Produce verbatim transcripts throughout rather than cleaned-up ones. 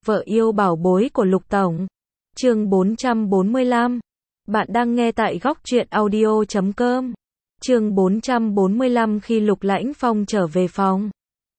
Vợ yêu bảo bối của Lục Tổng. Chương bốn trăm bốn mươi lăm. Bạn đang nghe tại góc truyện audio chấm com. Chương bốn trăm bốn mươi lăm khi Lục Lãnh Phong trở về phòng.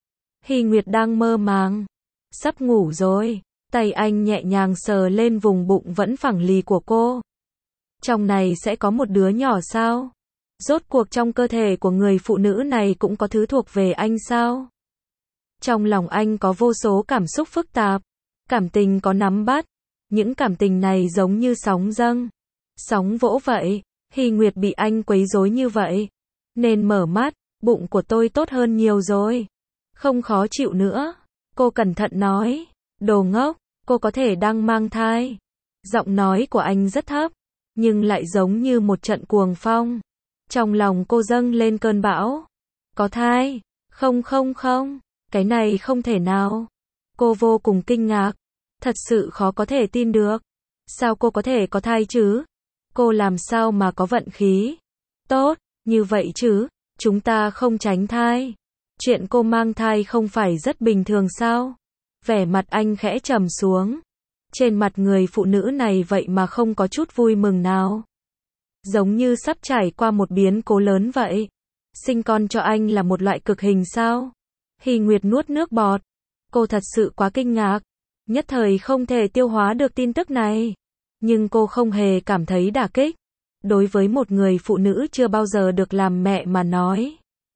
Hy Nguyệt đang mơ màng. Sắp ngủ rồi. Tay anh nhẹ nhàng sờ lên vùng bụng vẫn phẳng lì của cô. Trong này sẽ có một đứa nhỏ sao? Rốt cuộc trong cơ thể của người phụ nữ này cũng có thứ thuộc về anh sao? Trong lòng anh có vô số cảm xúc phức tạp. Cảm tình có nắm bắt. Những cảm tình này giống như sóng dâng. Sóng vỗ vậy. Hy Nguyệt bị anh quấy rối như vậy. Nên mở mắt. Bụng của tôi tốt hơn nhiều rồi. Không khó chịu nữa. Cô cẩn thận nói. Đồ ngốc. Cô có thể đang mang thai. Giọng nói của anh rất thấp. Nhưng lại giống như một trận cuồng phong. Trong lòng cô dâng lên cơn bão. Có thai. Không không không. Cái này không thể nào. Cô vô cùng kinh ngạc. Thật sự khó có thể tin được. Sao cô có thể có thai chứ? Cô làm sao mà có vận khí? Tốt, như vậy chứ. Chúng ta không tránh thai. Chuyện cô mang thai không phải rất bình thường sao? Vẻ mặt anh khẽ trầm xuống. Trên mặt người phụ nữ này vậy mà không có chút vui mừng nào. Giống như sắp trải qua một biến cố lớn vậy. Sinh con cho anh là một loại cực hình sao? Hy Nguyệt nuốt nước bọt. Cô thật sự quá kinh ngạc. Nhất thời không thể tiêu hóa được tin tức này. Nhưng cô không hề cảm thấy đả kích. Đối với một người phụ nữ chưa bao giờ được làm mẹ mà nói.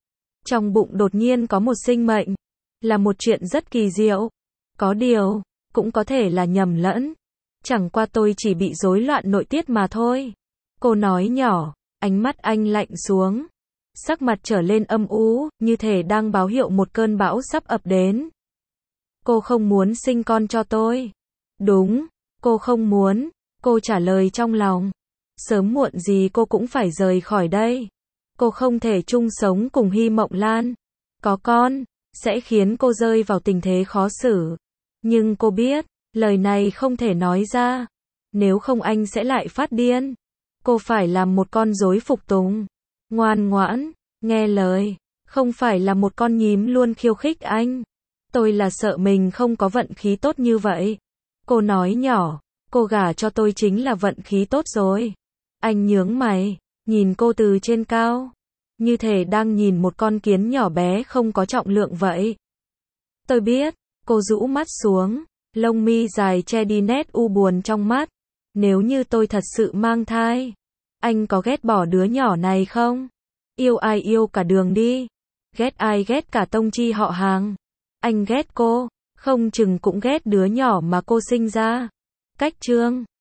Trong bụng đột nhiên có một sinh mệnh. Là một chuyện rất kỳ diệu. Có điều, cũng có thể là nhầm lẫn. Chẳng qua tôi chỉ bị rối loạn nội tiết mà thôi. Cô nói nhỏ, ánh mắt anh lạnh xuống. Sắc mặt trở lên âm u, như thể đang báo hiệu một cơn bão sắp ập đến. Cô không muốn sinh con cho tôi. Đúng, cô không muốn. Cô trả lời trong lòng. Sớm muộn gì cô cũng phải rời khỏi đây. Cô không thể chung sống cùng Hy Mộng Lan. Có con, sẽ khiến cô rơi vào tình thế khó xử. Nhưng cô biết, lời này không thể nói ra. Nếu không anh sẽ lại phát điên. Cô phải làm một con rối phục tùng. Ngoan ngoãn, nghe lời. Không phải là một con nhím luôn khiêu khích anh. Tôi là sợ mình không có vận khí tốt như vậy. Cô nói nhỏ, cô gả cho tôi chính là vận khí tốt rồi. Anh nhướng mày, nhìn cô từ trên cao. Như thể đang nhìn một con kiến nhỏ bé không có trọng lượng vậy. Tôi biết, cô rũ mắt xuống, lông mi dài che đi nét u buồn trong mắt. Nếu như tôi thật sự mang thai, anh có ghét bỏ đứa nhỏ này không? Yêu ai yêu cả đường đi. Ghét ai ghét cả tông chi họ hàng. Anh ghét cô, không chừng cũng ghét đứa nhỏ mà cô sinh ra. Cách chương